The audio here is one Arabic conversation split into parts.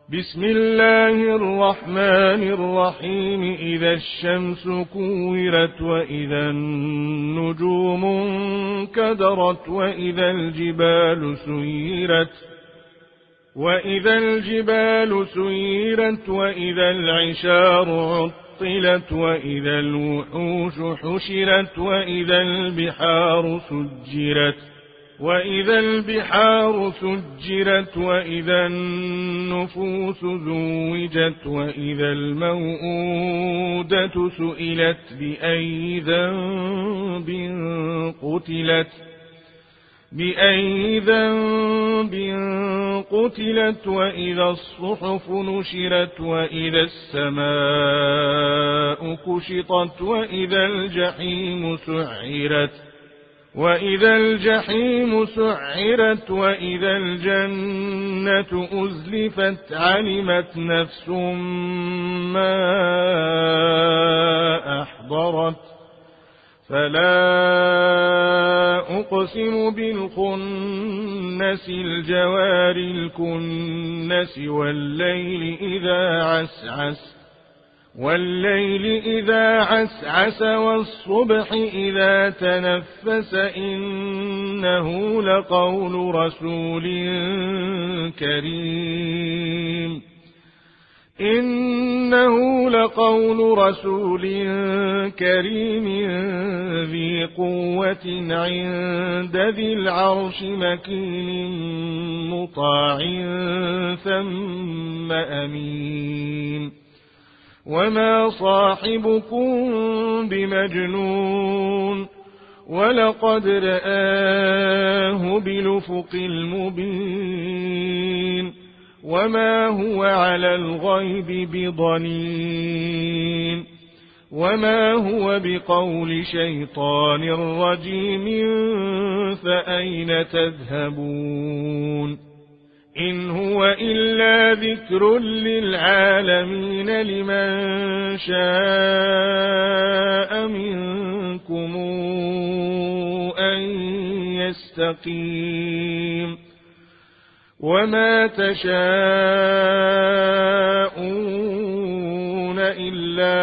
بسم الله الرحمن الرحيم. إذا الشمس كورت وإذا النجوم انكدرت وإذا الجبال سيرت وإذا العشار عطلت وإذا الوحوش حشرت وإذا البحار سجرت وإذا النفوس زوجت وإذا الموءودة سئلت بأي ذنب قتلت وإذا الصحف نشرت وإذا السماء كشطت وإذا الجحيم سعرت وإذا الجنة أزلفت علمت نفس ما أحضرت فلا أقسم بالخنس الجوار الكنس والليل إذا عسعس والصبح إذا تنفس إنه لقول رسول كريم ذي قوة عند ذي العرش مكين مطاع ثم أمين وما صاحبكم بمجنون ولقد رآه بالأفق المبين وما هو على الغيب بضنين وما هو بقول شيطان رجيم فأين تذهبون إن هو إلا ذكر للعالمين لمن شاء منكم أن يستقيم وما تشاءون إلا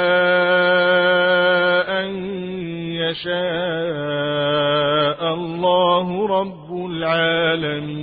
أن يشاء الله رب العالمين.